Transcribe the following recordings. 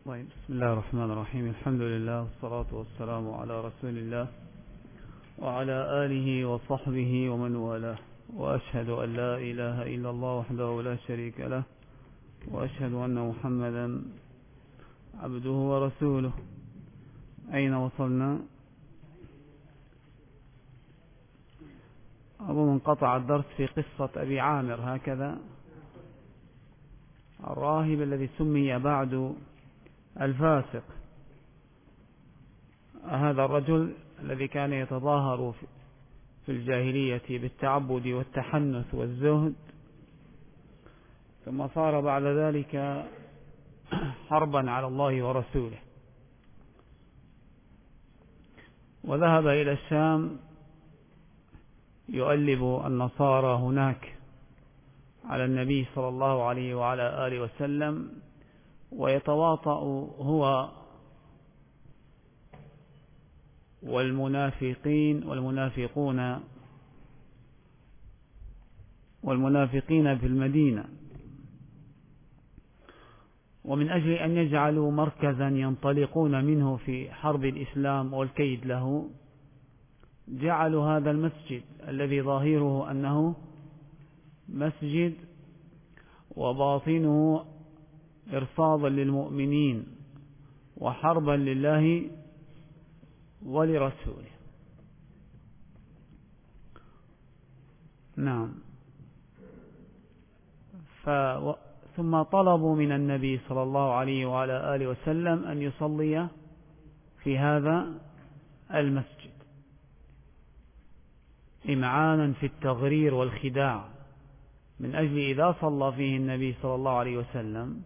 طيب، بسم الله الرحمن الرحيم. الحمد لله والصلاة والسلام على رسول الله وعلى آله وصحبه ومن والاه، وأشهد أن لا إله إلا الله وحده لا شريك له، وأشهد أن محمدا عبده ورسوله. أين وصلنا؟ أظن انقطع الدرس في قصة أبي عامر، هكذا الراهب الذي سمي بعد الفاسق. هذا الرجل الذي كان يتظاهر في الجاهلية بالتعبد والتحنث والزهد، ثم صار بعد ذلك حربا على الله ورسوله، وذهب إلى الشام يؤلب النصارى هناك على النبي صلى الله عليه وعلى آله وسلم، ويتواطأ هو والمنافقين في المدينة، ومن أجل أن يجعلوا مركزا ينطلقون منه في حرب الإسلام والكيد له، جعلوا هذا المسجد الذي ظاهره أنه مسجد وباطنه إرصادا للمؤمنين وحربا لله ولرسوله. نعم. ثم طلبوا من النبي صلى الله عليه وعلى آله وسلم أن يصلي في هذا المسجد إمعانا في التغرير والخداع، من أجل إذا صلى فيه النبي صلى الله عليه وسلم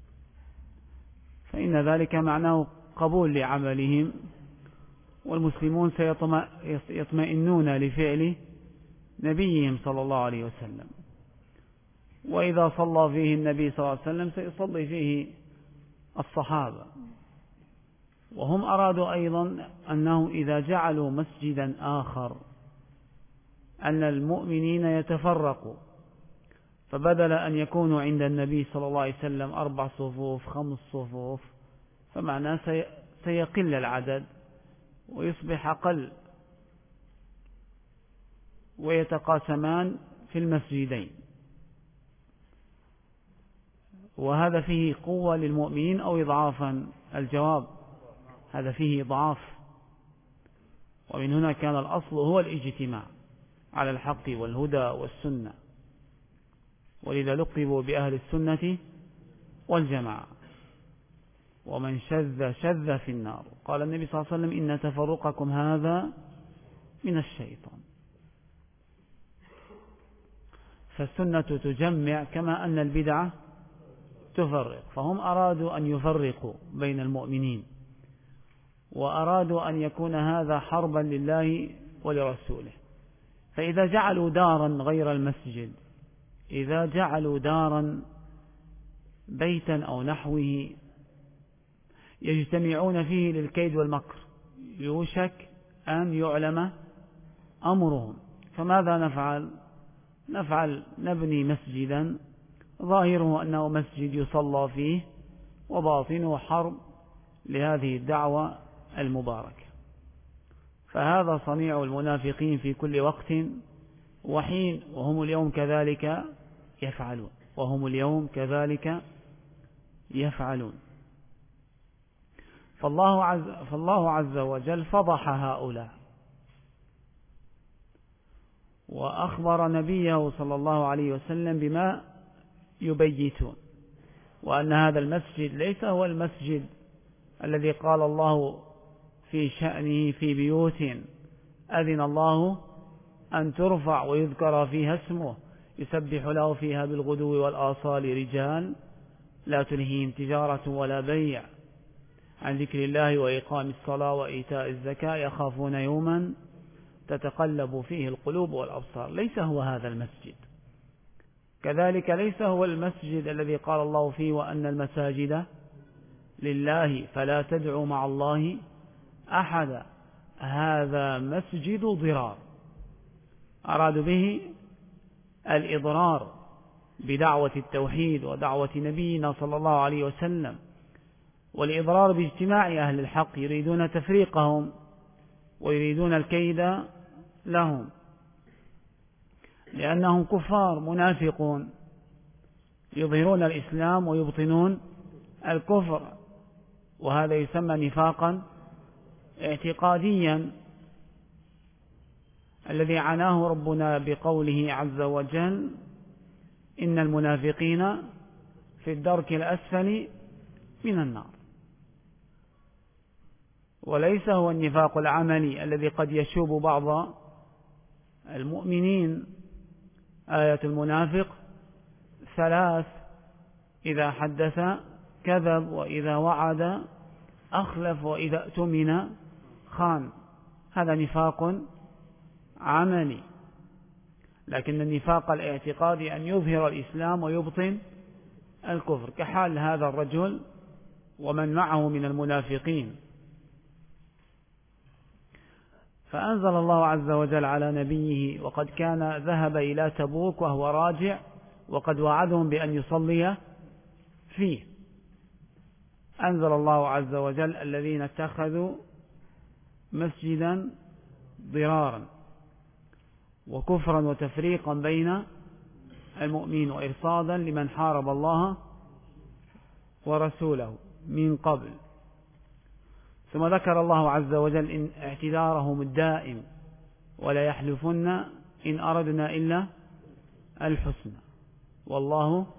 فإن ذلك معناه قبول لعملهم، والمسلمون سيطمئنون لفعل نبيهم صلى الله عليه وسلم. وإذا صلى فيه النبي صلى الله عليه وسلم سيصلي فيه الصحابة. وهم أرادوا أيضا أنه إذا جعلوا مسجدا آخر أن المؤمنين يتفرقوا، فبدل أن يكونوا عند النبي صلى الله عليه وسلم 4 صفوف 5 صفوف، فمعناه سيقل العدد ويصبح أقل، ويتقاسمان في المسجدين، وهذا فيه قوة للمؤمنين أو إضعافا؟ الجواب هذا فيه إضعاف. ومن هنا كان الأصل هو الاجتماع على الحق والهدى والسنة، ولذا لقبوا بأهل السنة والجماعة. ومن شذ في النار. قال النبي صلى الله عليه وسلم: إن تفرقكم هذا من الشيطان. فالسنة تجمع كما أن البدعة تفرق، فهم أرادوا أن يفرقوا بين المؤمنين، وأرادوا أن يكون هذا حربا لله ولرسوله. فإذا جعلوا دارا غير المسجد، إذا جعلوا دارا بيتا أو نحوه يجتمعون فيه للكيد والمكر، يوشك أن يعلم أمرهم. فماذا نفعل؟ نبني مسجدا ظاهره أنه مسجد يصلى فيه وباطنه حرب لهذه الدعوة المباركة. فهذا صنيع المنافقين في كل وقت وحين، وهم اليوم كذلك يفعلون. فالله عز وجل فضح هؤلاء، وأخبر نبيه صلى الله عليه وسلم بما يبيتون، وأن هذا المسجد ليس هو المسجد الذي قال الله في شأنه: في بيوت أذن الله أن ترفع ويذكر فيها اسمه يسبح له فيها بالغدو والآصال رجال لا تلهيهم تجارة ولا بيع عن ذكر الله وإقام الصلاة وإيتاء الزكاة يخافون يوما تتقلب فيه القلوب والأبصار. ليس هو هذا المسجد. كذلك ليس هو المسجد الذي قال الله فيه: وأن المساجد لله فلا تدعوا مع الله أحدا. هذا مسجد ضرار، أرادوا به الإضرار بدعوة التوحيد ودعوة نبينا صلى الله عليه وسلم، والإضرار باجتماع أهل الحق، يريدون تفريقهم ويريدون الكيد لهم، لأنهم كفار منافقون يظهرون الإسلام ويبطنون الكفر، وهذا يسمى نفاقا اعتقاديا الذي عناه ربنا بقوله عز وجل: إن المنافقين في الدرك الأسفل من النار. وليس هو النفاق العملي الذي قد يشوب بعض المؤمنين. آية المنافق 3: إذا حدث كذب، وإذا وعد أخلف، وإذا اؤتمن خان. هذا نفاق عملي. لكن النفاق الاعتقادي أن يظهر الإسلام ويبطن الكفر، كحال هذا الرجل ومن معه من المنافقين. فأنزل الله عز وجل على نبيه وقد كان ذهب إلى تبوك وهو راجع، وقد وعدهم بأن يصلي فيه. أنزل الله عز وجل: الذين اتخذوا مسجدا ضرارا وكفرا وتفريقا بين المؤمنين وإرصادا لمن حارب الله ورسوله من قبل. ثم ذكر الله عز وجل إن اعتذارهم الدائم: ولا يحلفن إن أردنا إلا الحسنى والله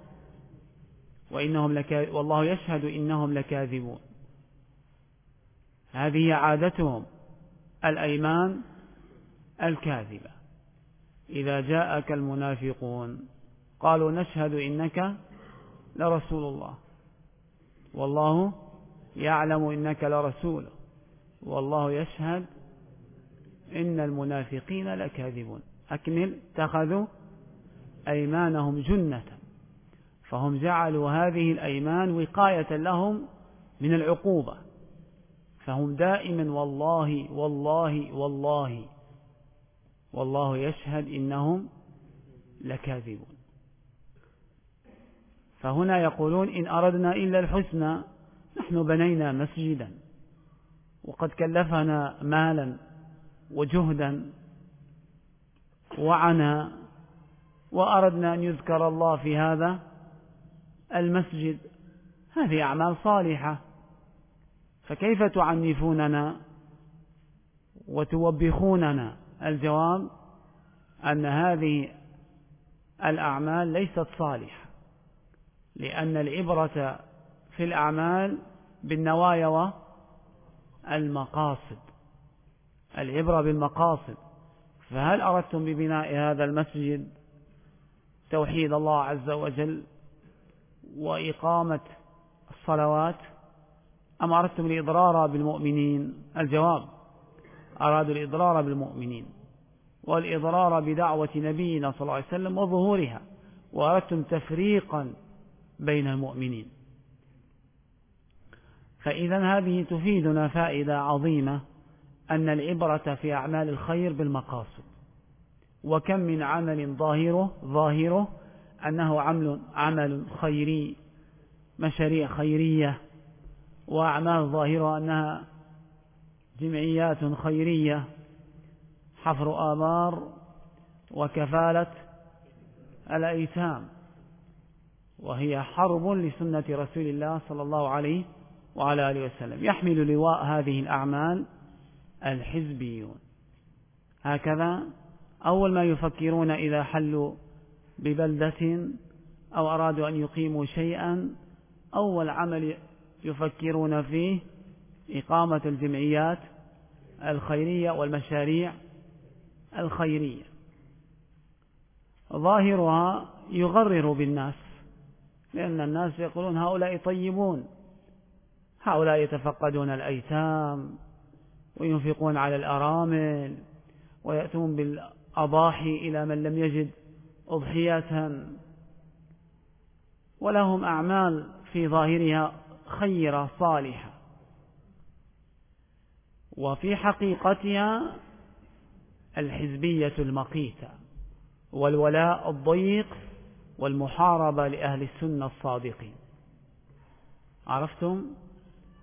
يشهد إنهم لكاذبون. هذه عادتهم، الأيمان الكاذبة. إذا جاءك المنافقون قالوا نشهد إنك لرسول الله والله يعلم إنك لرسوله والله يشهد إن المنافقين لكاذبون. أكمل: اتخذوا أيمانهم جنة، فهم جعلوا هذه الأيمان وقاية لهم من العقوبة، فهم دائما والله والله والله والله يشهد إنهم لكاذبون. فهنا يقولون إن أردنا إلا الحسنى. نحن بنينا مسجدا وقد كلفنا مالا وجهدا وعنا، وأردنا أن يذكر الله في هذا المسجد. هذه أعمال صالحة، فكيف تعنفوننا وتوبخوننا؟ الجواب أن هذه الأعمال ليست صالحة، لأن العبرة في الأعمال بالنوايا والمقاصد. العبرة بالمقاصد. فهل أردتم ببناء هذا المسجد توحيد الله عز وجل وإقامة الصلوات، أم أردتم الإضرار بالمؤمنين؟ الجواب: أرادوا الإضرار بالمؤمنين والإضرار بدعوة نبينا صلى الله عليه وسلم وظهورها، وأردتم تفريقا بين المؤمنين. فإذا هذه تفيدنا فائدة عظيمة، أن العبرة في أعمال الخير بالمقاصد. وكم من عمل ظاهره أنه عمل خيري، مشاريع خيرية، وأعمال ظاهرة أنها جمعيات خيرية، حفر آبار وكفالة الأيتام، وهي حرب لسنة رسول الله صلى الله عليه وعلى آله وسلم. يحمل لواء هذه الأعمال الحزبيون. هكذا أول ما يفكرون إذا حلوا ببلدة أو أرادوا أن يقيموا شيئا، أول عمل يفكرون فيه إقامة الجمعيات الخيرية والمشاريع الخيرية. ظاهرها يغرر بالناس، لأن الناس يقولون هؤلاء طيبون، هؤلاء يتفقدون الأيتام وينفقون على الأرامل ويأتون بالأضاحي إلى من لم يجد أضحية، ولهم أعمال في ظاهرها خيرة صالحة، وفي حقيقتها الحزبية المقيتة والولاء الضيق والمحاربة لأهل السنة الصادقين. عرفتم؟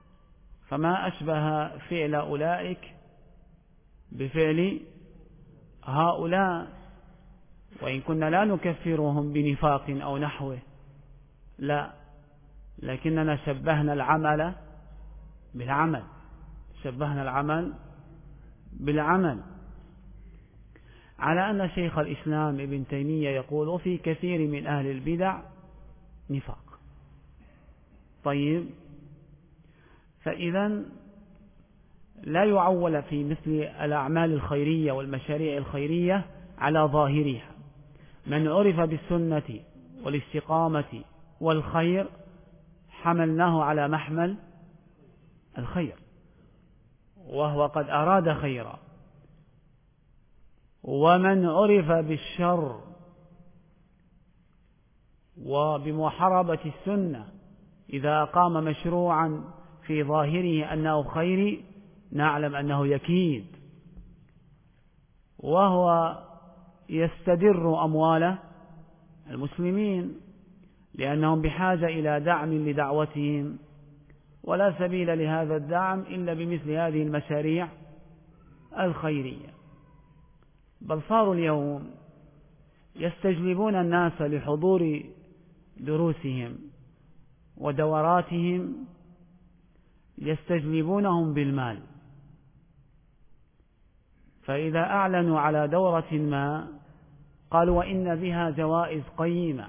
فما أشبه فعل أولئك بفعل هؤلاء، وإن كنا لا نكفرهم بنفاق أو نحوه، لا، لكننا شبهنا العمل بالعمل، شبهنا العمل بالعمل، على أن شيخ الإسلام ابن تيمية يقول وفي كثير من أهل البدع نفاق. طيب، فإذا لا يعول في مثل الأعمال الخيرية والمشاريع الخيرية على ظاهرها. من عرف بالسنة والاستقامة والخير حملناه على محمل الخير، وهو قد أراد خيرا. ومن عرف بالشر وبمحاربة السنة إذا أقام مشروعا في ظاهره أنه خير نعلم أنه يكيد، وهو يستدر أموال المسلمين لأنهم بحاجة إلى دعم لدعوتهم، ولا سبيل لهذا الدعم إلا بمثل هذه المشاريع الخيرية. بل صاروا اليوم يستجلبون الناس لحضور دروسهم ودوراتهم، يستجلبونهم بالمال. فإذا أعلنوا على دورة ما قالوا وإن بها جوائز قيمة،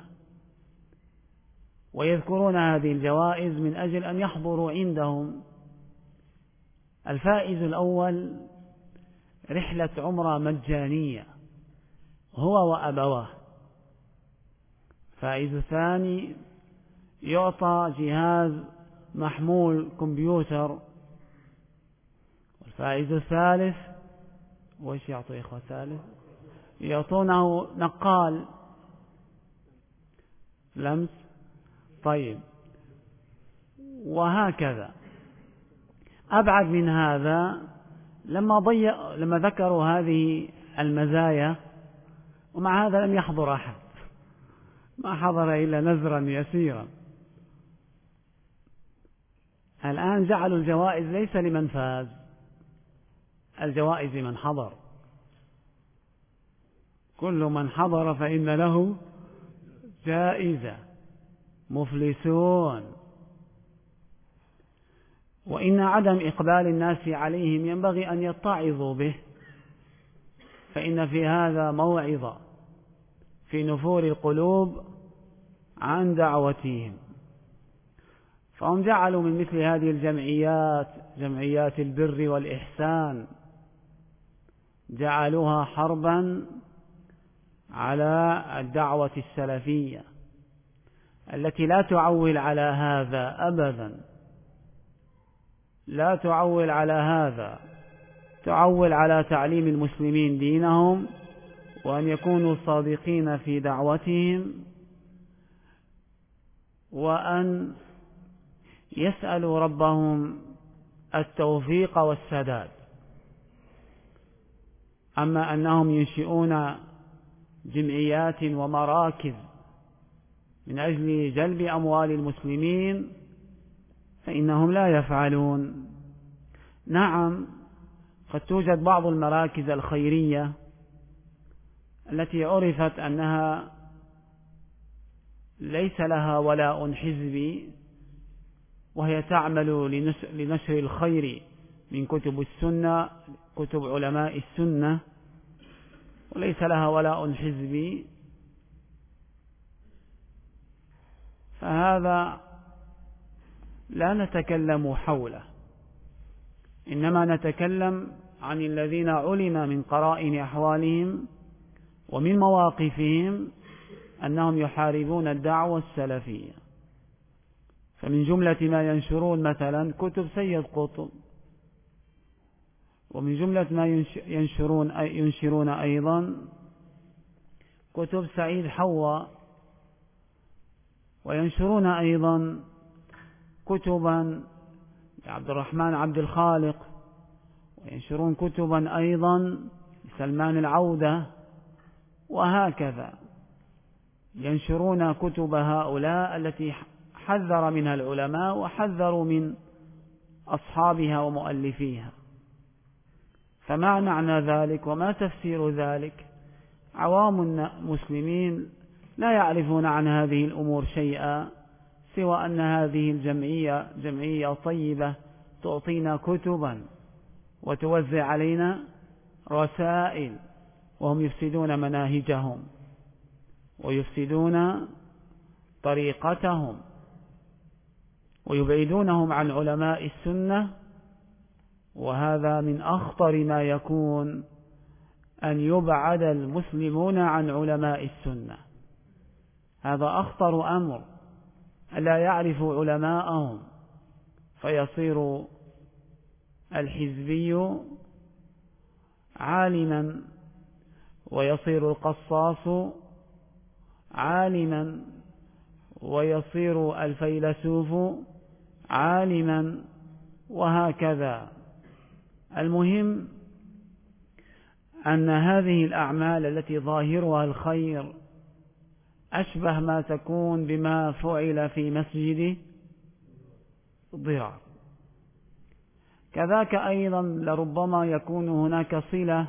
ويذكرون هذه الجوائز من أجل أن يحضروا عندهم. الفائز الأول رحلة عمرة مجانية هو وأبواه. الفائز الثاني يعطى جهاز محمول كمبيوتر. والفائز الثالث وإيش يعطوا إخوة الثالث؟ يعطونه نقال لمس. طيب، وهكذا. أبعد من هذا لما ذكروا هذه المزايا، ومع هذا لم يحضر أحد، ما حضر إلا نزرا يسيرا. الآن جعلوا الجوائز ليس لمن فاز، الجوائز لمن حضر. كل من حضر فإن له جائزة. مفلسون. وإن عدم إقبال الناس عليهم ينبغي أن يتعظوا به، فإن في هذا موعظة في نفور القلوب عن دعوتهم. فهم جعلوا من مثل هذه الجمعيات، جمعيات البر والإحسان، جعلوها حربا على الدعوة السلفية التي لا تعول على هذا أبدا، لا تعول على هذا، تعول على تعليم المسلمين دينهم، وأن يكونوا صادقين في دعوتهم، وأن يسألوا ربهم التوفيق والسداد. أما أنهم ينشئون جمعيات ومراكز من أجل جلب أموال المسلمين فإنهم لا يفعلون. نعم، قد توجد بعض المراكز الخيرية التي عرفت أنها ليس لها ولاء حزبي، وهي تعمل لنشر الخير من كتب السنة، كتب علماء السنة، وليس لها ولاء حزبي. فهذا لا نتكلم حوله، إنما نتكلم عن الذين علم من قرائن أحوالهم ومن مواقفهم أنهم يحاربون الدعوة السلفية. فمن جملة ما ينشرون مثلا كتب سيد قطب، ومن جملة ما ينشرون أيضا كتب سعيد حوا، وينشرون أيضا كتبا لعبد الرحمن عبد الخالق، وينشرون كتبا أيضا لسلمان العودة، وهكذا ينشرون كتب هؤلاء التي حذر منها العلماء وحذروا من أصحابها ومؤلفيها. فما معنى ذلك وما تفسير ذلك؟ عوام المسلمين لا يعرفون عن هذه الأمور شيئا، سوى أن هذه الجمعية جمعية طيبة تعطينا كتبا وتوزع علينا رسائل، وهم يفسدون مناهجهم ويفسدون طريقتهم ويبعدونهم عن علماء السنة. وهذا من أخطر ما يكون، أن يبعد المسلمون عن علماء السنة. هذا أخطر أمر، ألا يعرفوا علماءهم، فيصير الحزبي عالما، ويصير القصاص عالما، ويصير الفيلسوف عالما، وهكذا. المهم أن هذه الأعمال التي ظاهرها الخير أشبه ما تكون بما فعل في مسجد ضرار. كذاك أيضا لربما يكون هناك صلة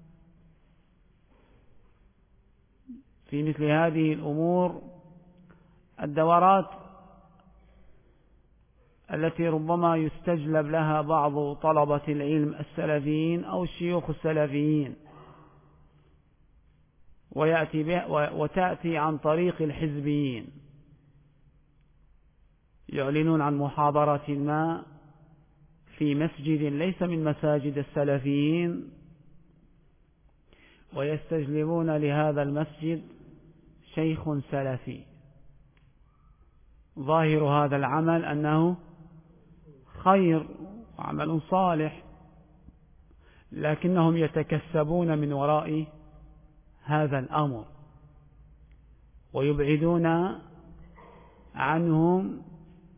في مثل هذه الأمور، الدورات التي ربما يستجلب لها بعض طلبة العلم السلفيين أو الشيوخ السلفيين، وتأتي عن طريق الحزبيين، يعلنون عن محاضرة ما في مسجد ليس من مساجد السلفيين، ويستجلبون لهذا المسجد شيخ سلفي. ظاهر هذا العمل أنه خير وعمل صالح، لكنهم يتكسبون من وراء هذا الأمر، ويبعدون عنهم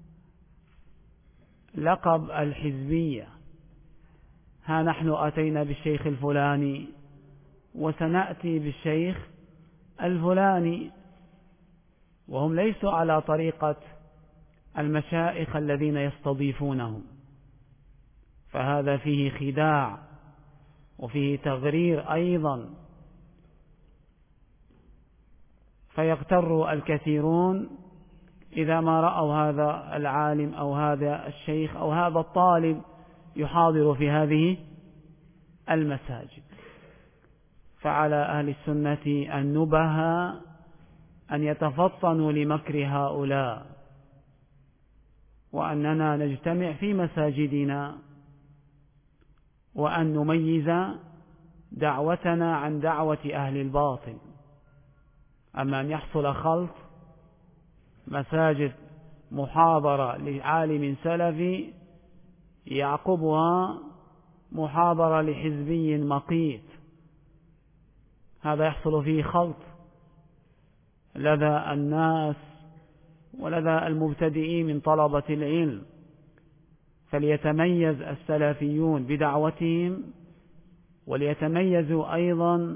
لقب الحزبية. ها نحن أتينا بالشيخ الفلاني وسنأتي بالشيخ الفلاني، وهم ليسوا على طريقة المشايخ الذين يستضيفونهم. فهذا فيه خداع وفيه تغرير أيضا، فيغتر الكثيرون إذا ما رأوا هذا العالم أو هذا الشيخ أو هذا الطالب يحاضر في هذه المساجد. فعلى أهل السنة النبهة أن يتفطنوا لمكر هؤلاء، وأننا نجتمع في مساجدنا، وأن نميز دعوتنا عن دعوة أهل الباطل. أما أن يحصل خلط مساجد محاضرة لعالم سلفي يعقبها محاضرة لحزبي مقيت، هذا يحصل فيه خلط لدى الناس ولدى المبتدئين من طلبة العلم. فليتميز السلفيون بدعوتهم، وليتميزوا أيضا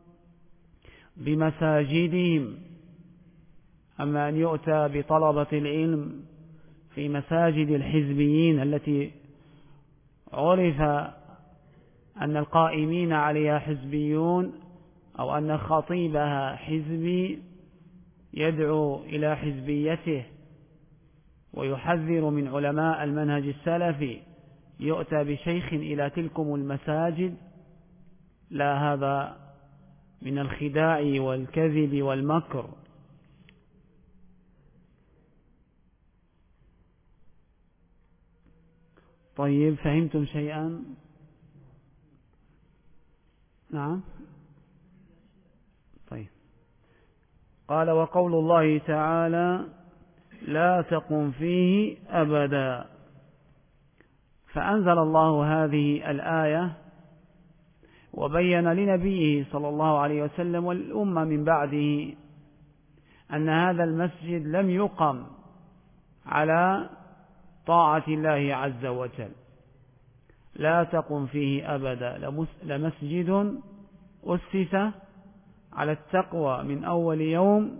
بمساجدهم. أما أن يؤتى بطلبة العلم في مساجد الحزبيين التي عرف أن القائمين عليها حزبيون، أو أن خطيبها حزبي يدعو إلى حزبيته ويحذر من علماء المنهج السلفي، يؤتى بشيخ إلى تلكم المساجد، لا، هذا من الخداع والكذب والمكر. طيب، فهمتم شيئا؟ نعم. طيب، قال: وقول الله تعالى: لا تقم فيه أبدا. فأنزل الله هذه الآية وبين لنبيه صلى الله عليه وسلم والأمة من بعده أن هذا المسجد لم يقم على طاعة الله عز وجل. لا تقم فيه أبدا، لمسجد أسس على التقوى من أول يوم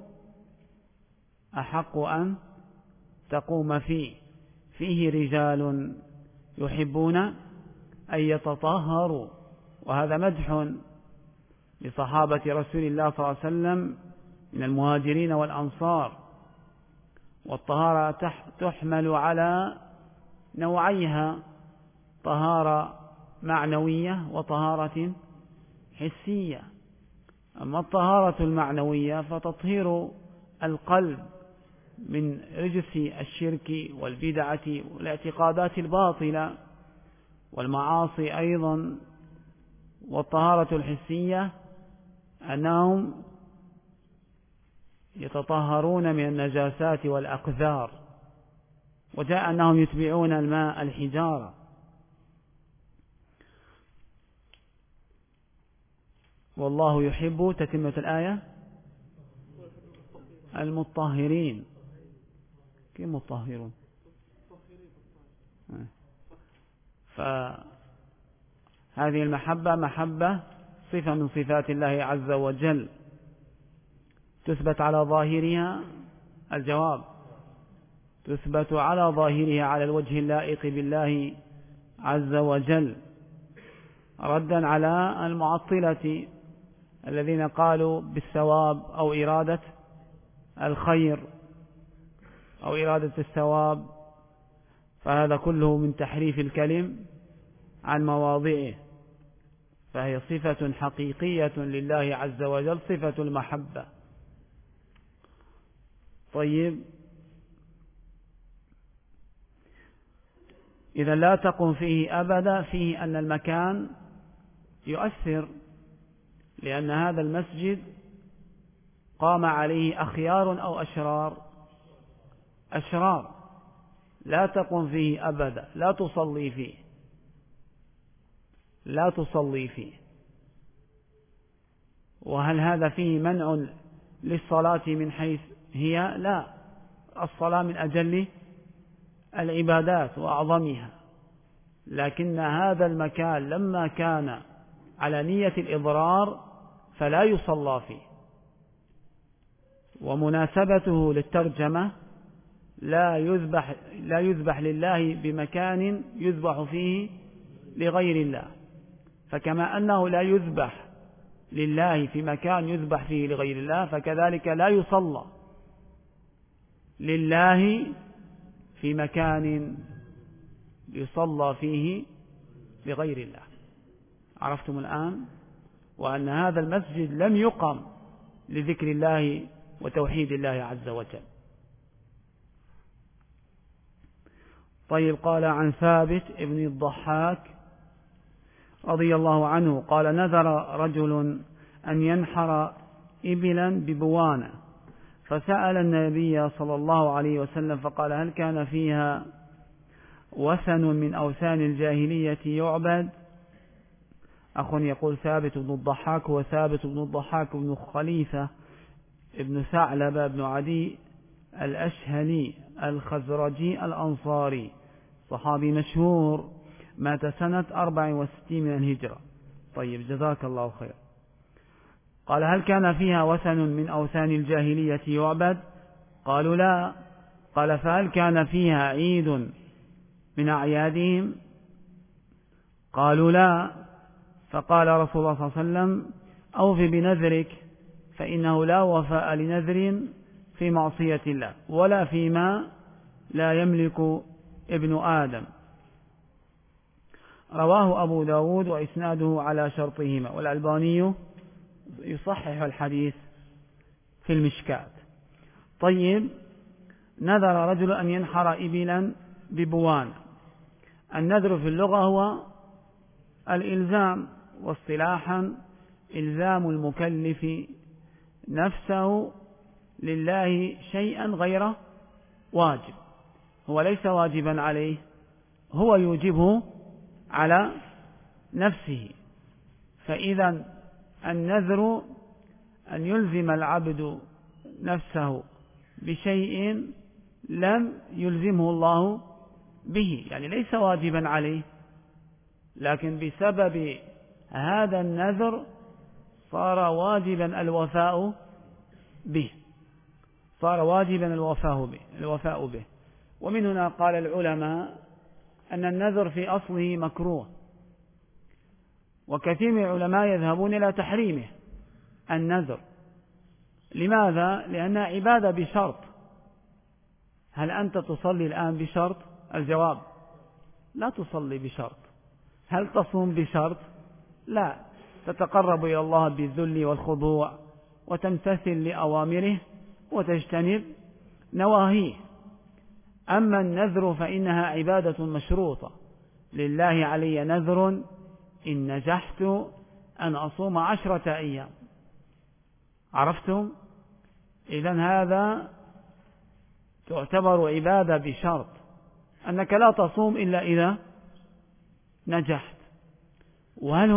أحق أن تقوم فيه رجال يحبون أن يتطهروا، وهذا مدح لصحابة رسول الله صلى الله عليه وسلم من المهاجرين والأنصار. والطهارة تحمل على نوعيها، طهارة معنوية وطهارة حسية. أما الطهارة المعنوية فتطهير القلب من رجس الشرك والبدعة والاعتقادات الباطلة والمعاصي أيضا. والطهارة الحسية أنهم يتطهرون من النجاسات والأقذار، وجاء أنهم يتبعون الماء الحجارة. والله يحب تتمة الآية المطهرين. كيف مطهرون؟ فهذه المحبة محبة صفة من صفات الله عز وجل، تثبت على ظاهرها. الجواب: تثبت على ظاهرها على الوجه اللائق بالله عز وجل، ردا على المعطلة الذين قالوا بالثواب أو إرادة الخير أو إرادة الثواب، فهذا كله من تحريف الكلم عن مواضعه. فهي صفة حقيقية لله عز وجل، صفة المحبة. طيب، إذا لا تقم فيه أبدا، فيه أن المكان يؤثر، لأن هذا المسجد قام عليه أخيار أو أشرار. أشرار. لا تقم فيه أبدا، لا تصلي فيه، لا تصلي فيه. وهل هذا فيه منع للصلاة من حيث هي؟ لا، الصلاة من أجل العبادات وأعظمها، لكن هذا المكان لما كان على نية الإضرار فلا يصلى فيه. ومناسبته للترجمة لا يذبح لله بمكان يذبح فيه لغير الله، فكما أنه لا يذبح لله في مكان يذبح فيه لغير الله، فكذلك لا يصلى لله في مكان يصلى فيه لغير الله. عرفتم الآن؟ وأن هذا المسجد لم يقم لذكر الله وتوحيد الله عز وجل. طيب، قال عن ثابت ابن الضحاك رضي الله عنه قال: نذر رجل أن ينحر إبلا ببوانة، فسأل النبي صلى الله عليه وسلم فقال: هل كان فيها وثن من أوثان الجاهلية يعبد؟ أخ يقول ثابت بن الضحاك هو ثابت بن الضحاك بن خليفة ابن ثعلبة بن عدي الأشهلي الخزرجي الأنصاري، صحابي مشهور، مات سنة 64 من الهجرة. طيب، جزاك الله خير. قال: هل كان فيها وثن من أوثان الجاهلية يعبد؟ قالوا: لا. قال: فهل كان فيها عيد من أعيادهم؟ قالوا: لا. فقال رسول الله صلى الله عليه وسلم: أوف بنذرك، فإنه لا وفاء لنذر في معصية الله ولا فيما لا يملك ابن آدم. رواه أبو داود وإسناده على شرطهما، والألباني يصحح الحديث في المشكات. طيب، نذر رجل أن ينحر إبلا ببوان. النذر في اللغة هو الإلزام، واصطلاحا إلزام المكلف نفسه لله شيئا غير واجب. هو ليس واجبا عليه، هو يوجبه على نفسه. فإذا النذر أن يلزم العبد نفسه بشيء لم يلزمه الله به، يعني ليس واجبا عليه، لكن بسبب هذا النذر صار واجبا الوفاء به، صار واجبا الوفاء به. ومن هنا قال العلماء أن النذر في أصله مكروه، وكثير من العلماء يذهبون إلى تحريمه النذر. لماذا؟ لأنها عبادة بشرط. هل أنت تصلي الآن بشرط؟ الجواب لا تصلي بشرط. هل تصوم بشرط؟ لا، تتقرب إلى الله بالذل والخضوع وتمتثل لأوامره وتجتنب نواهيه. أما النذر فإنها عبادة مشروطة، لله علي نذر إن نجحت أن أصوم 10 أيام. عرفتم؟ إذن هذا تعتبر عبادة بشرط، أنك لا تصوم إلا إذا نجحت. وهل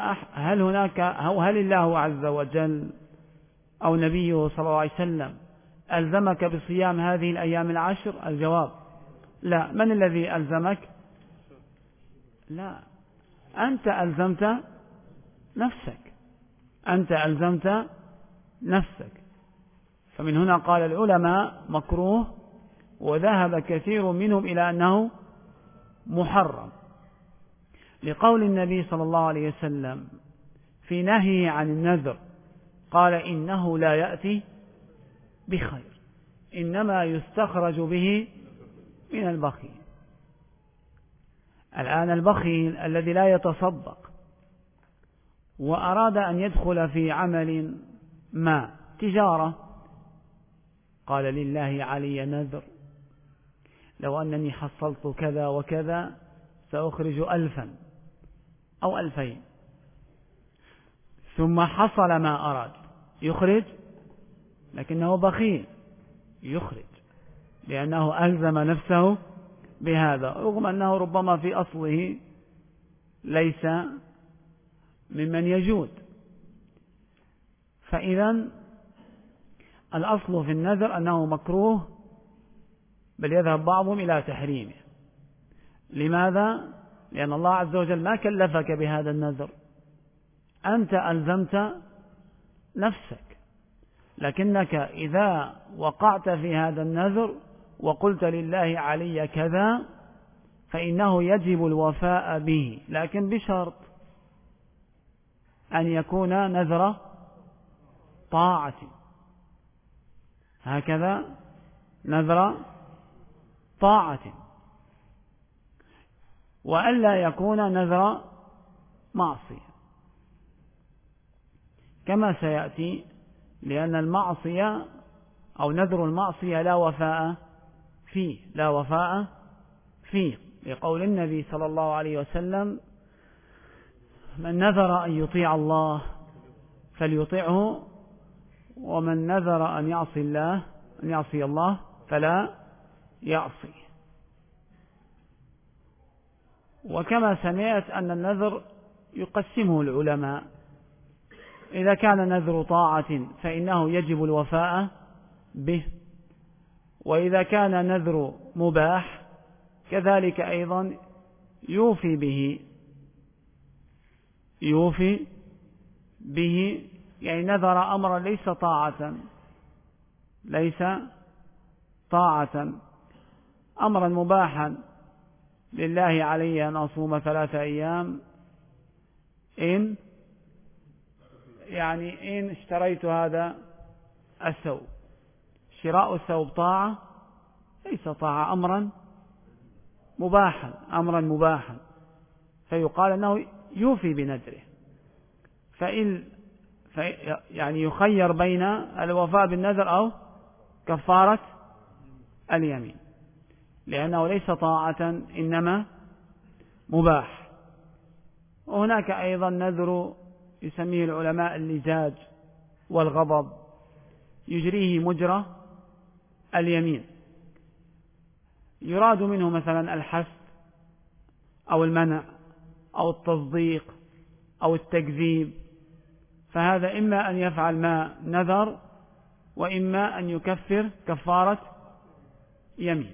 الله عز وجل أو نبيه صلى الله عليه وسلم ألزمك بصيام هذه الأيام 10؟ الجواب لا. من الذي ألزمك؟ لا، أنت ألزمت نفسك. فمن هنا قال العلماء مكروه، وذهب كثير منهم إلى أنه محرم، لقول النبي صلى الله عليه وسلم في نهيه عن النذر، قال إنه لا يأتي بخير، إنما يستخرج به من البخيل. الآن البخيل الذي لا يتصدق وأراد أن يدخل في عمل ما، تجارة، قال لله علي نذر، لو أنني حصلت كذا وكذا سأخرج 1000 أو 2000، ثم حصل ما أراد يخرج، لكنه بخيل يخرج لأنه ألزم نفسه بهذا، رغم أنه ربما في أصله ليس ممن يجود. فإذا الأصل في النذر أنه مكروه، بل يذهب بعضهم إلى تحريمه. لماذا؟ لأن الله عز وجل ما كلفك بهذا النذر، أنت ألزمت نفسك، لكنك إذا وقعت في هذا النذر وقلت لله علي كذا فإنه يجب الوفاء به، لكن بشرط أن يكون نذر طاعة. هكذا نذر طاعة، وألا يكون نذر معصية كما سيأتي، لأن المعصية أو نذر المعصية لا وفاء فيه، لقول النبي صلى الله عليه وسلم من نذر أن يطيع الله فليطعه، ومن نذر أن يعصي الله فلا يعصي. وكما سمعت أن النذر يقسمه العلماء، إذا كان نذر طاعة فإنه يجب الوفاء به، وإذا كان نذر مباح كذلك أيضا يوفي به، يعني نذر أمرا ليس طاعة، أمرا مباحا، لله علي أن أصوم 3 أيام إن اشتريت هذا الثوب. شراء الثوب طاعة؟ ليس طاعة، أمرا مباحا، فيقال أنه يوفي بنذره. يعني يخير بين الوفاء بالنذر أو كفارة اليمين، لأنه ليس طاعة إنما مباح. وهناك أيضا نذر يسميه العلماء اللجاج والغضب، يجريه مجرى اليمين، يراد منه مثلا الحث أو المنع أو التصديق أو التكذيب، فهذا إما أن يفعل ما نذر، وإما أن يكفر كفارة يمين.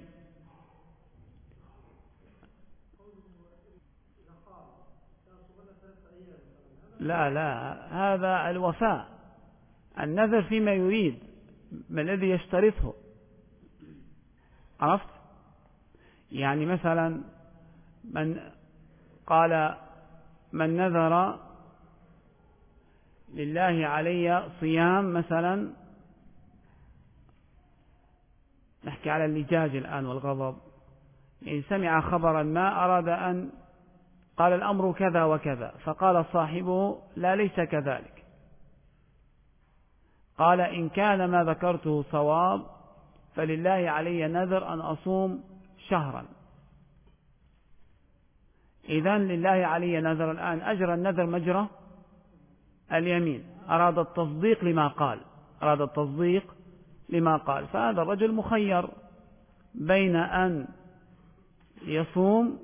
لا، هذا الوفاء. النذر فيما يريد، ما الذي يشترطه. عرفت؟ يعني مثلا من قال من نذر لله علي صيام مثلا، نحكي على اللجاج الآن والغضب، يعني سمع خبرا ما أراد أن قال الأمر كذا وكذا، فقال صاحبه لا ليس كذلك، قال إن كان ما ذكرته صواب فلله علي نذر أن أصوم شهرا. إذن لله علي نذر الآن، أجرى النذر مجرى اليمين، أراد التصديق لما قال، فهذا الرجل مخير بين أن يصوم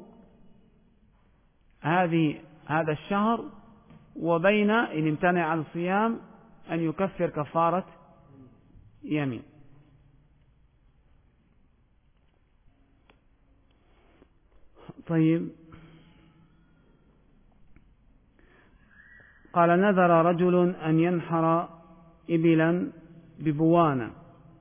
هذا الشهر وبين إن امتنع عن الصيام أن يكفر كفارة يمين. طيب، قال نذر رجل أن ينحر إبلا ببوانة.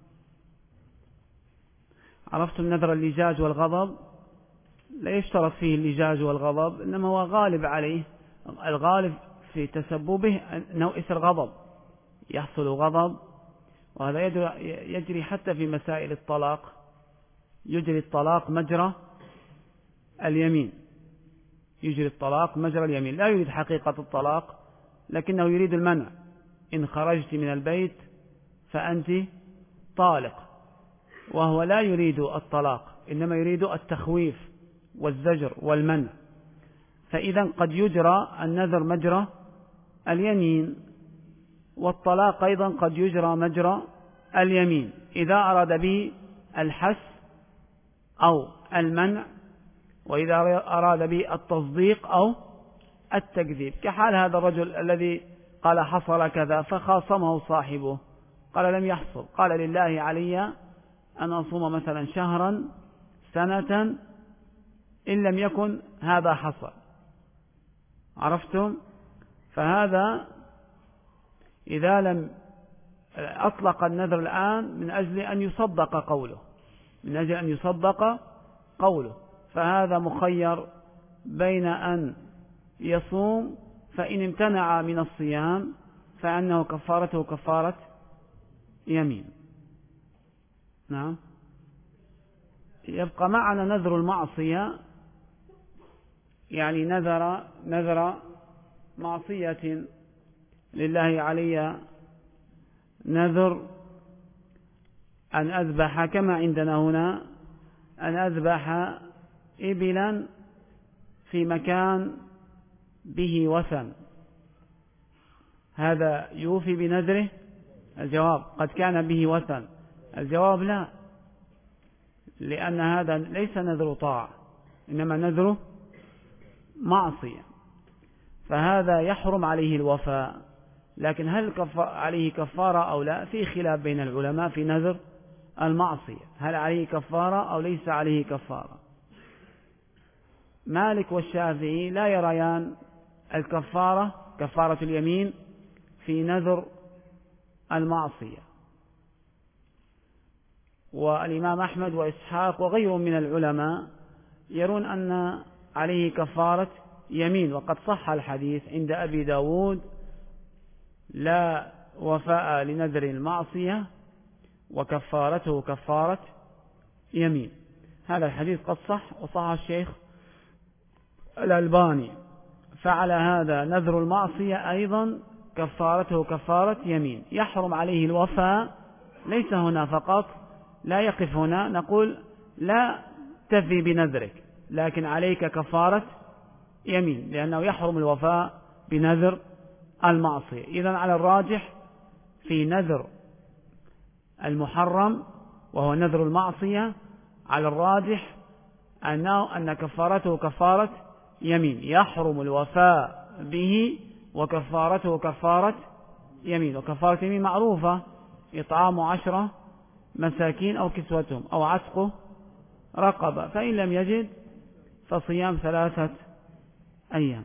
عرفتم نذر اللجاج والغضب لا يشترط فيه اللجاج والغضب، إنما هو غالب عليه، الغالب في تسببه أنه إثر غضب، يحصل غضب، وهذا يجري حتى في مسائل الطلاق، يجري الطلاق مجرى اليمين، يجري الطلاق مجرى اليمين، لا يريد حقيقة الطلاق لكنه يريد المنع، إن خرجت من البيت فأنت طالق، وهو لا يريد الطلاق إنما يريد التخويف والزجر والمنع. فإذا قد يجرى النذر مجرى اليمين، والطلاق أيضا قد يجرى مجرى اليمين إذا أراد به الحث أو المنع، وإذا أراد به التصديق أو التكذيب، كحال هذا الرجل الذي قال حصل كذا فخاصمه صاحبه، قال لم يحصل، قال لله علي أن أصوم مثلا شهرا سنة إن لم يكن هذا حصل. عرفتم؟ فهذا إذا لم أطلق النذر الآن من أجل أن يصدق قوله، فهذا مخير بين أن يصوم، فإن امتنع من الصيام فأنه كفارته كفارة يمين. نعم. يبقى معنا نذر المعصية، يعني نذر معصية، لله علي نذر أن أذبح كما عندنا هنا، أن أذبح إبلا في مكان به وثن، هذا يوفي بنذره؟ الجواب قد كان به وثن، الجواب لا، لأن هذا ليس نذر طاعة إنما نذر معصية، فهذا يحرم عليه الوفاء. لكن هل عليه كفارة أو لا؟ في خلاف بين العلماء في نذر المعصية، هل عليه كفارة أو ليس عليه كفارة. مالك والشافعي لا يريان الكفارة كفارة اليمين في نذر المعصية، والإمام أحمد وإسحاق وغيرهم من العلماء يرون أن عليه كفارة يمين، وقد صح الحديث عند أبي داود: لا وفاء لنذر المعصية وكفارته كفارة يمين. هذا الحديث قد صح، وصح الشيخ الألباني، فعلى هذا نذر المعصية أيضا كفارته كفارة يمين، يحرم عليه الوفاء. ليس هنا فقط، لا يقف هنا، نقول لا تفي بنذرك، لكن عليك كفارة يمين، لأنه يحرم الوفاء بنذر المعصية. إذن على الراجح في نذر المحرم وهو نذر المعصية، على الراجح أن كفارته كفارة يمين، يحرم الوفاء به وكفارته كفارة يمين. وكفارة يمين معروفة: إطعام 10 مساكين أو كسوتهم أو عتق رقبة، فإن لم يجد فصيام 3 أيام.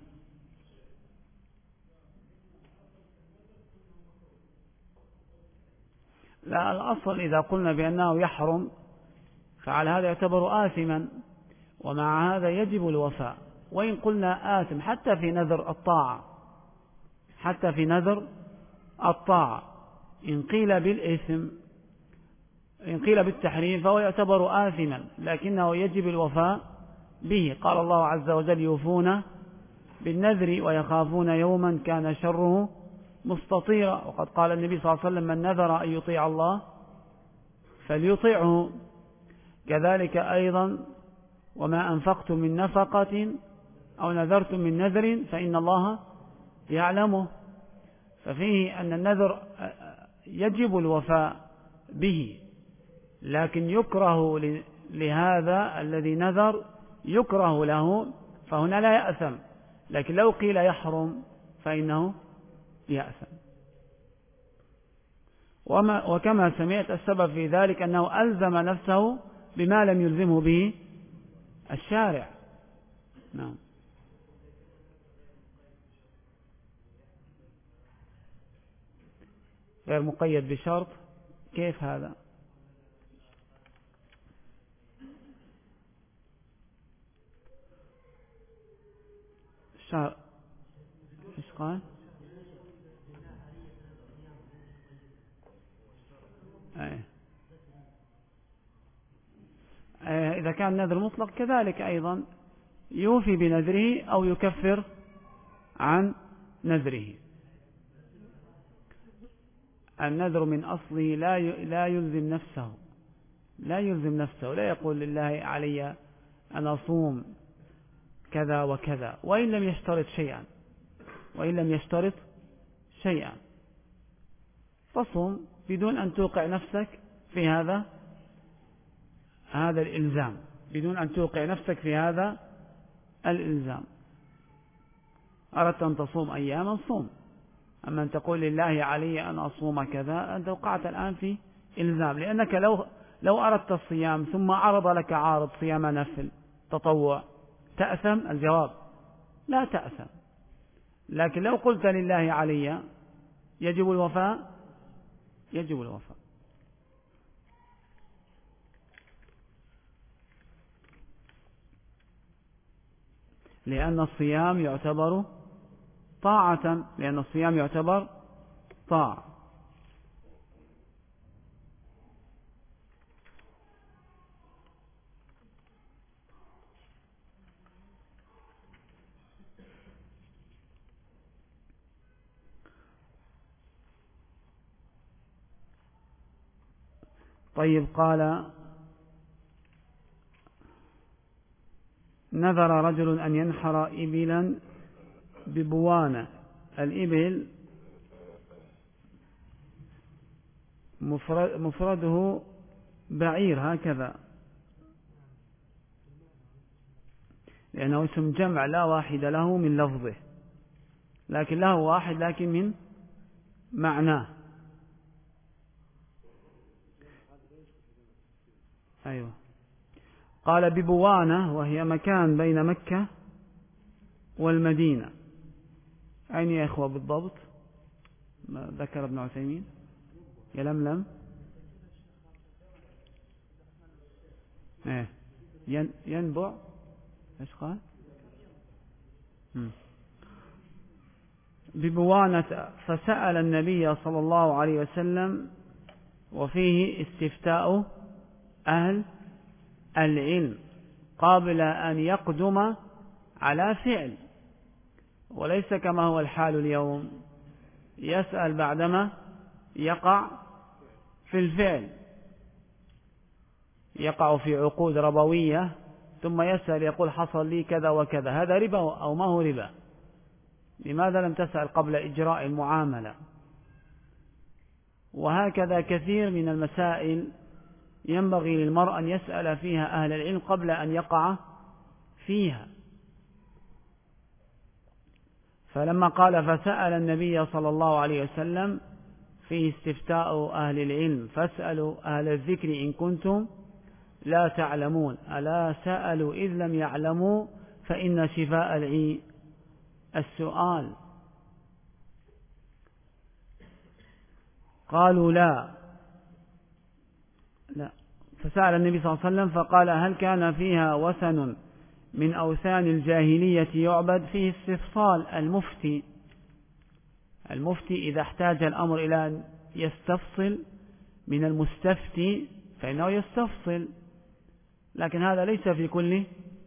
لا، الأصل إذا قلنا بأنه يحرم فعلى هذا يعتبر آثما، ومع هذا يجب الوفاء. وإن قلنا آثم حتى في نذر الطاعة، حتى في نذر الطاعة إن قيل بالإثم، إن قيل بالتحريم فهو يعتبر آثما، لكنه يجب الوفاء به. قال الله عز وجل: يوفون بالنذر ويخافون يوما كان شره مستطيرا. وقد قال النبي صلى الله عليه وسلم: من نذر أن يطيع الله فليطيعه. كذلك أيضا: وما أنفقتم من نفقة أو نذرتم من نذر فإن الله يعلمه. ففيه أن النذر يجب الوفاء به، لكن يكره لهذا الذي نذر، يكره له، فهنا لا يأثم. لكن لو قيل يحرم فإنه يأثم. وكما سمعت السبب في ذلك أنه ألزم نفسه بما لم يلزمه به الشارع. نعم. غير مقيد بشرط، كيف هذا؟ ايش قال؟ إذا كان نذر مطلق كذلك أيضا يوفي بنذره أو يكفر عن نذره. النذر من أصله لا يلزم نفسه، لا يلزم نفسه، لا يقول لله علي أن أصوم كذا وكذا، وإن لم يشترط شيئا، وإن لم يشترط شيئا تصوم بدون أن توقع نفسك في هذا الإلزام، بدون أن توقع نفسك في هذا الإلزام. أردت أن تصوم أياما صوم، أما أن تقول لله علي أن أصوم كذا، أنت وقعت الآن في إلزام. لأنك لو أردت الصيام ثم عرض لك عارض صيام نفل تطوع تأثم؟ الجواب: لا تأثم. لكن لو قلت لله علي يجب الوفاء، يجب الوفاء. لأن الصيام يعتبر طاعة، لأن الصيام يعتبر طاعة. طيب، قال: نذر رجل أن ينحر إبلا ببوانة. الإبل مفرده بعير هكذا، لأنه اسم جمع لا واحد له من لفظه، لكن له واحد لكن من معناه. أيوة. قال: ببوانة، وهي مكان بين مكة والمدينة. أين يا إخوة بالضبط؟ ما ذكر ابن عثيمين؟ يلملم. ينبع. ايش قال؟ ببوانة. فسأل النبي صلى الله عليه وسلم، وفيه استفتاء أهل العلم قبل أن يقدم على فعل، وليس كما هو الحال اليوم، يسأل بعدما يقع في الفعل، يقع في عقود ربوية ثم يسأل يقول حصل لي كذا وكذا. هذا ربا أو ما هو ربا؟ لماذا لم تسأل قبل إجراء المعاملة؟ وهكذا كثير من المسائل ينبغي للمرء أن يسأل فيها أهل العلم قبل أن يقع فيها. فلما قال: فسأل النبي صلى الله عليه وسلم، فيه استفتاء أهل العلم، فاسألوا أهل الذكر إن كنتم لا تعلمون، ألا سألوا إذ لم يعلموا فإن شفاء العي السؤال. قالوا: لا. فسأل النبي صلى الله عليه وسلم فقال: هل كان فيها وثن من أوثان الجاهلية يعبد فيه استفصال المفتي إذا احتاج الأمر إلى أن يستفصل من المستفتي فإنه يستفصل، لكن هذا ليس في كل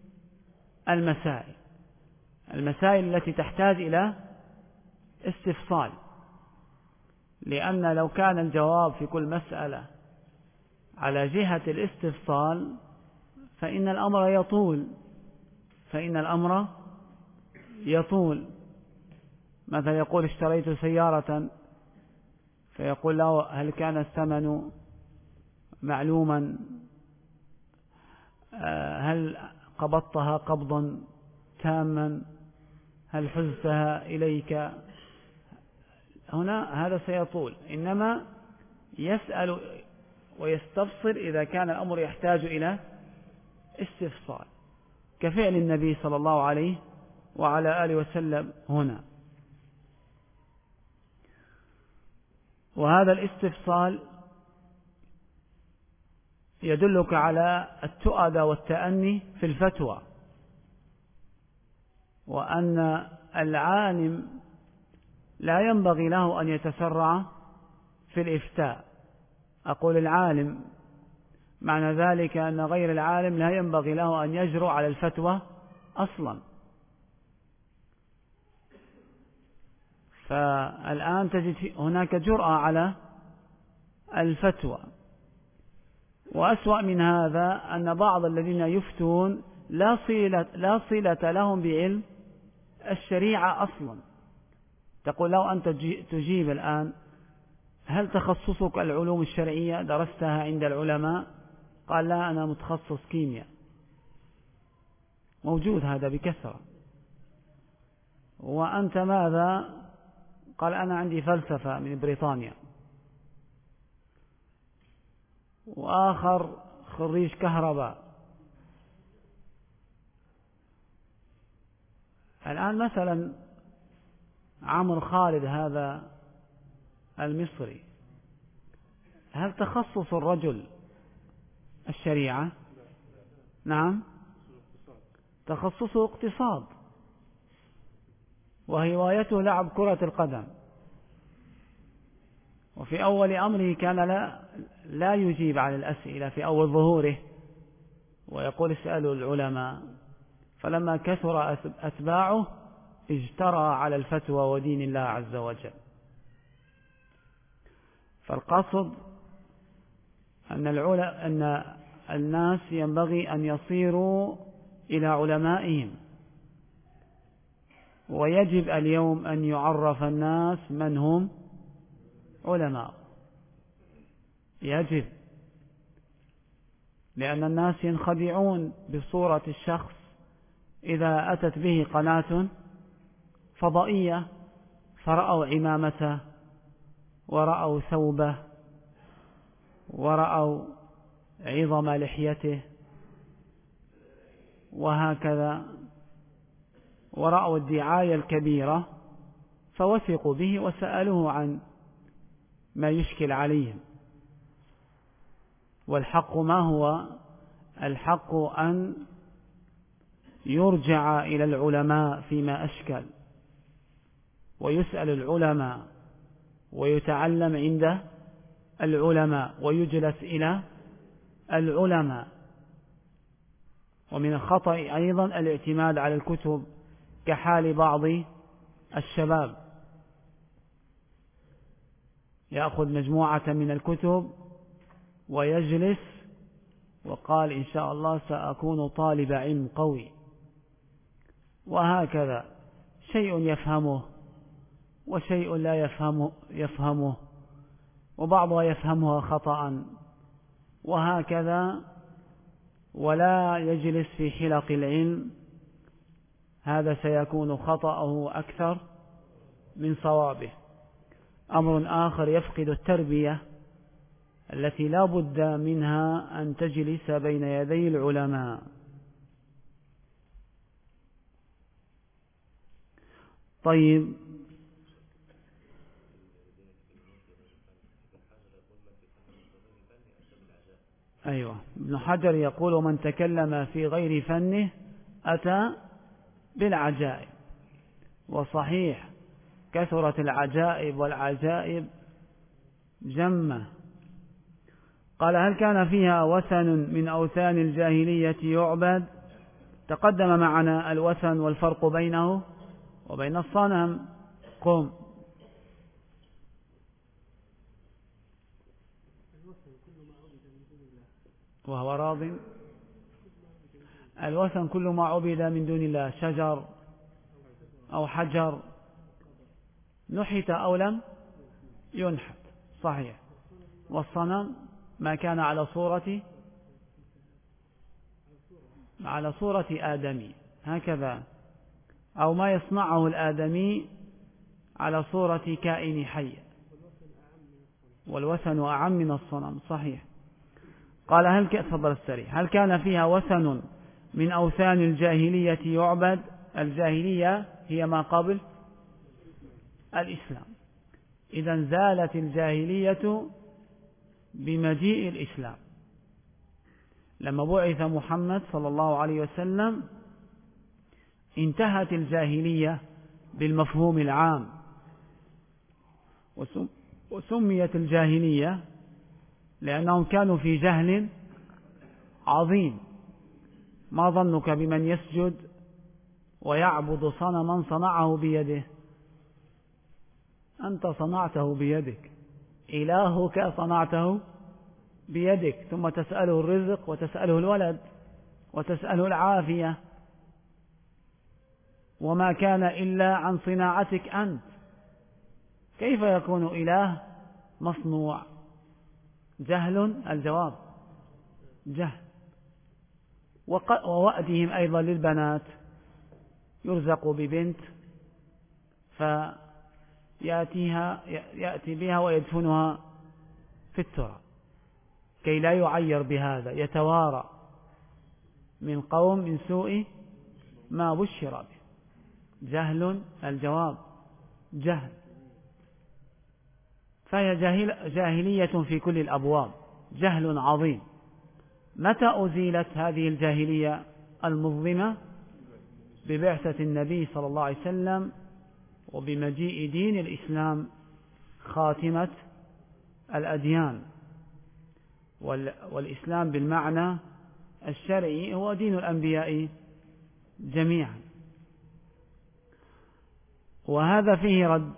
المسائل التي تحتاج إلى استفصال، لأن لو كان الجواب في كل مسألة على جهة الاستفصال فإن الأمر يطول. مثلا يقول اشتريت سيارة، فيقول له هل كان الثمن معلوما، هل قبضتها قبضا تاما، هل حزتها إليك. هنا هذا سيطول، إنما يسأل ويستفصل إذا كان الأمر يحتاج إلى استفصال، كفعل النبي صلى الله عليه وعلى آله وسلم هنا. وهذا الاستفصال يدلك على التؤدى والتأني في الفتوى، وأن العالم لا ينبغي له أن يتسرع في الإفتاء. أقول العالم معنى ذلك أن غير العالم لا ينبغي له أن يجرؤ على الفتوى أصلا. فالآن تجد هناك جرأة على الفتوى. وأسوأ من هذا أن بعض الذين يفتون لا صلة لهم بعلم الشريعة أصلا. تقول لو أنت تجيب الآن هل تخصصك العلوم الشرعية درستها عند العلماء؟ قال لا أنا متخصص كيمياء. موجود هذا بكثرة. وأنت ماذا؟ قال أنا عندي فلسفة من بريطانيا. وآخر خريج كهرباء. الآن مثلا عمرو خالد هذا المصري، هل تخصص الرجل الشريعة؟ نعم، تخصصه اقتصاد، وهوايته لعب كرة القدم. وفي أول أمره كان لا يجيب على الأسئلة في أول ظهوره، ويقول اسألوا العلماء. فلما كثر أتباعه اجترى على الفتوى ودين الله عز وجل. فالقصد أن الناس ينبغي أن يصيروا إلى علمائهم، ويجب اليوم أن يعرف الناس من هم علماء. يجب، لأن الناس ينخدعون بصورة الشخص إذا أتت به قناة فضائية فرأوا عمامته ورأوا ثوبه ورأوا عظم لحيته وهكذا، ورأوا الدعاية الكبيرة فوثقوا به وسألوه عن ما يشكل عليهم. والحق ما هو؟ الحق أن يرجع إلى العلماء فيما أشكل، ويسأل العلماء ويتعلم عند العلماء ويجلس إلى العلماء. ومن الخطأ أيضا الاعتماد على الكتب كحال بعض الشباب، يأخذ مجموعة من الكتب ويجلس وقال إن شاء الله سأكون طالب علم قوي، وهكذا شيء يفهمه وشيء لا يفهمه وبعضها يفهمها خطأ وهكذا، ولا يجلس في حلق العلم. هذا سيكون خطأه أكثر من صوابه. أمر آخر يفقد التربية التي لا بد منها أن تجلس بين يدي العلماء. طيب، أيوة، ابن حجر يقول من تكلم في غير فنه أتى بالعجائب. وصحيح كثرت العجائب والعجائب جمة. قال هل كان فيها وثن من أوثان الجاهلية يعبد؟ تقدم معنا الوثن والفرق بينه وبين الصنم. قم. وهو راض. الوثن كل ما عبد من دون الله، شجر أو حجر نحت أو لم ينحت، صحيح. والصنم ما كان على صورة آدمي هكذا، أو ما يصنعه الآدمي على صورة كائن حي. والوثن أعم من الصنم، صحيح. قال تفضل السري. هل كان فيها وثن من أوثان الجاهلية يعبد؟ الجاهلية هي ما قبل الإسلام. إذا زالت الجاهلية بمجيء الإسلام. لما بعث محمد صلى الله عليه وسلم انتهت الجاهلية بالمفهوم العام، وسميت الجاهلية لأنهم كانوا في جهل عظيم. ما ظنك بمن يسجد ويعبد صنما صنعه بيده؟ أنت صنعته بيدك، إلهك صنعته بيدك، ثم تسأله الرزق وتسأله الولد وتسأله العافية، وما كان إلا عن صناعتك أنت. كيف يكون إله مصنوع؟ جهل. الجواب جهل. ووأدهم أيضا للبنات، يرزق ببنت يأتي بها ويدفنها في التراب كي لا يعير بهذا، يتوارى من قوم من سوء ما بشر به. جهل. الجواب جهل. فهي جاهلية في كل الأبواب، جهل عظيم. متى أزيلت هذه الجاهلية المظلمة؟ ببعثة النبي صلى الله عليه وسلم وبمجيء دين الإسلام خاتمة الأديان. والإسلام بالمعنى الشرعي هو دين الأنبياء جميعا. وهذا فيه رد.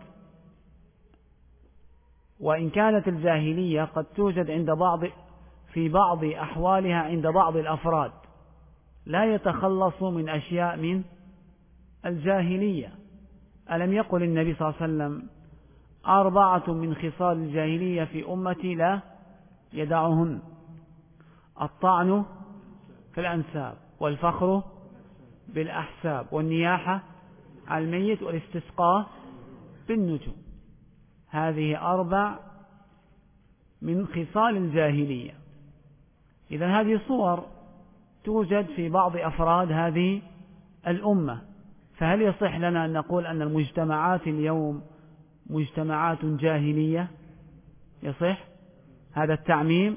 وإن كانت الجاهلية قد توجد في بعض أحوالها عند بعض الأفراد، لا يتخلص من أشياء من الجاهلية. ألم يقل النبي صلى الله عليه وسلم 4 من خصال الجاهلية في أمتي لا يدعهن: الطعن في الأنساب، والفخر بالأحساب، والنياحة على الميت، والاستسقاء بالنجوم. هذه 4 من خصال الجاهلية. إذن هذه صور توجد في بعض أفراد هذه الأمة. فهل يصح لنا أن نقول أن المجتمعات اليوم مجتمعات جاهلية؟ يصح هذا التعميم؟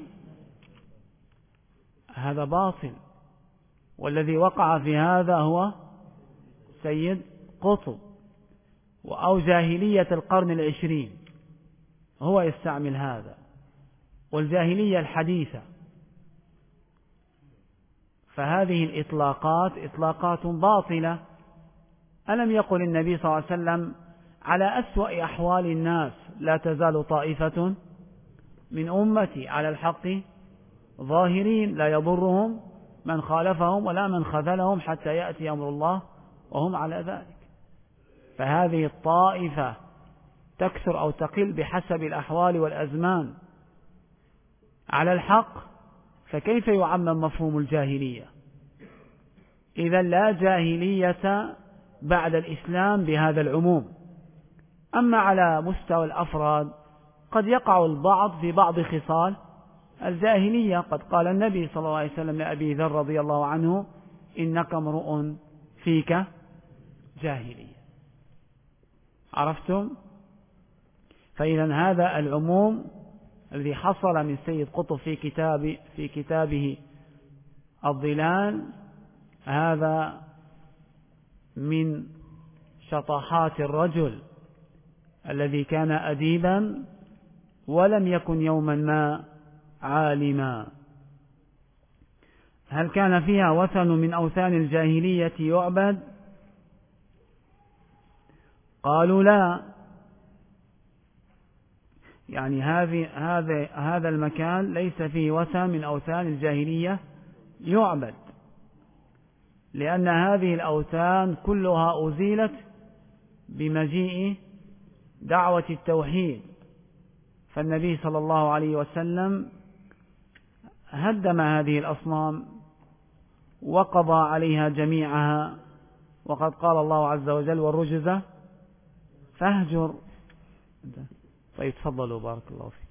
هذا باطل. والذي وقع في هذا هو سيد قطب، أو جاهلية القرن 20 هو يستعمل هذا، والجاهلية الحديثة. فهذه الإطلاقات إطلاقات باطلة. ألم يقل النبي صلى الله عليه وسلم على أسوأ أحوال الناس لا تزال طائفة من أمتي على الحق ظاهرين لا يضرهم من خالفهم ولا من خذلهم حتى يأتي أمر الله وهم على ذلك. فهذه الطائفة تكثر أو تقل بحسب الأحوال والأزمان على الحق، فكيف يعمم مفهوم الجاهلية؟ إذا لا جاهلية بعد الإسلام بهذا العموم. أما على مستوى الأفراد قد يقع البعض في بعض خصال الجاهلية. قد قال النبي صلى الله عليه وسلم لأبي ذر رضي الله عنه: إنك امرؤ فيك جاهلية. عرفتم؟ فإذا هذا العموم الذي حصل من سيد قطب في كتابه الظلال، هذا من شطحات الرجل الذي كان أديبا ولم يكن يوما ما عالما. هل كان فيها وثن من أوثان الجاهلية يعبد؟ قالوا لا، يعني هذا المكان ليس فيه وثن من أوثان الجاهلية يعبد، لأن هذه الأوثان كلها أزيلت بمجيء دعوة التوحيد، فالنبي صلى الله عليه وسلم هدم هذه الأصنام وقضى عليها جميعها، وقد قال الله عز وجل والرجز فاهجر. طيب تفضلوا بارك الله فيك.